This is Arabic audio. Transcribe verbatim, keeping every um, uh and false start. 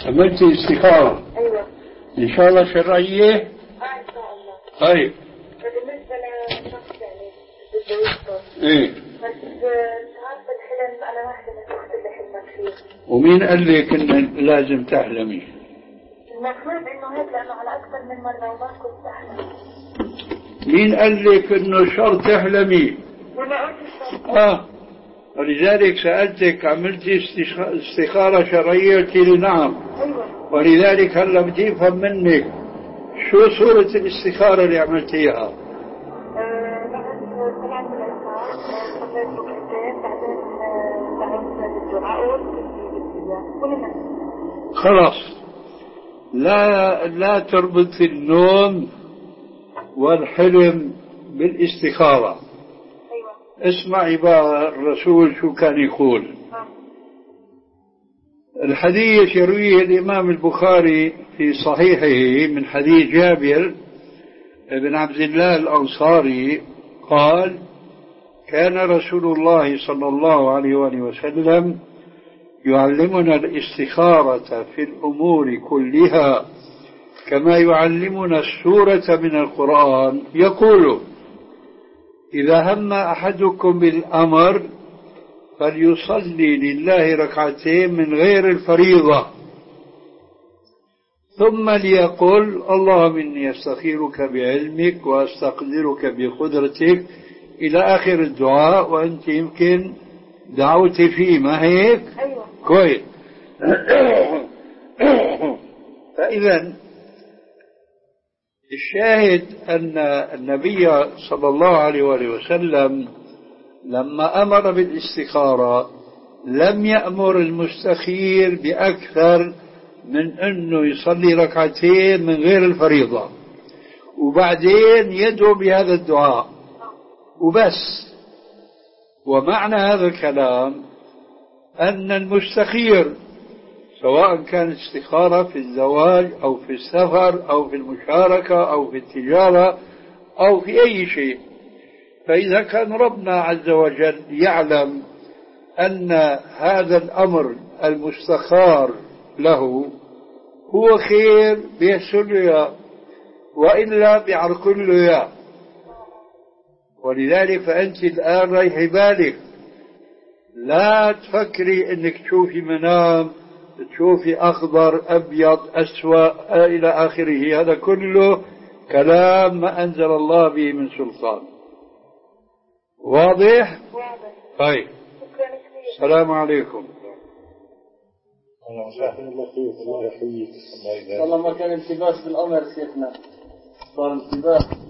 عملتي استخارة؟ ايوه ان شاء الله شرعية؟ اه ان شاء الله. طيب بالنسبة لشخص يعني بده يخطب، ايه بس ساعات بالحلم انا واحدة من الاخت اللي حلمت فيه. ومين قال لك ان لازم تحلمي؟ المفروض انه هيك لانه على اكثر من مرة وما كنت احلم. مين قال لك انه شرط تحلمي؟ وما قلت الشرط. اه ولذلك سألتك عملتي استخارة شرعية؟ قلت لي نعم. ايوه ولذلك هلا بدي افهم منك شو صورة الاستخارة اللي عملتيها؟ آه، بعد طلعت بالعشاء صليت ركعتين بعدين دعوت بالدعاء ونمت. خلاص لا لا تربط النوم والحلم بالاستخارة. ايوه اسمعي بقى الرسول شو كان يقول. اه الحديث يرويه الإمام البخاري في صحيحه من حديث جابر بن عبد الله الأنصاري قال كان رسول الله صلى الله عليه وآله وسلم يعلمنا الاستخارة في الأمور كلها كما يعلمنا السورة من القرآن. يقول إذا هم أحدكم بالأمر فليصلي لله ركعتين من غير الفريضة ثم ليقل اللهم إني أستخيرك بعلمك وأستقدرك بقدرتك إلى آخر الدعاء. وأنت يمكن دعوتي فيه ما هيك؟ ايوه كويس. فإذا الشاهد أن النبي صلى الله عليه وآله وسلم لما أمر بالاستخارة لم يأمر المستخير بأكثر من أنه يصلي ركعتين من غير الفريضة وبعدين يدعو بهذا الدعاء وبس. ومعنى هذا الكلام أن المستخير سواء كانت استخارة في الزواج أو في السفر أو في المشاركة أو في التجارة أو في أي شيء، فإذا كان ربنا عز وجل يعلم أن هذا الأمر المستخار له هو خير بيحصل له وإلا بيعرقل له إياه. ولذلك فأنت الآن ريحي بالك، لا تفكري أنك تشوفي منام تشوفي أخضر أبيض أسود إلى آخره، هذا كله كلام ما أنزل الله به من سلطان. واضح؟ واضح. طيب السلام عليكم. الله يحييك. والله ما كان التباس بالأمر شيخنا، صار التباس